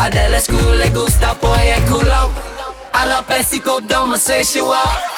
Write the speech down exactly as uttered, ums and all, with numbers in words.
A de la school le gusta pues el culo. A los besicos homosexual.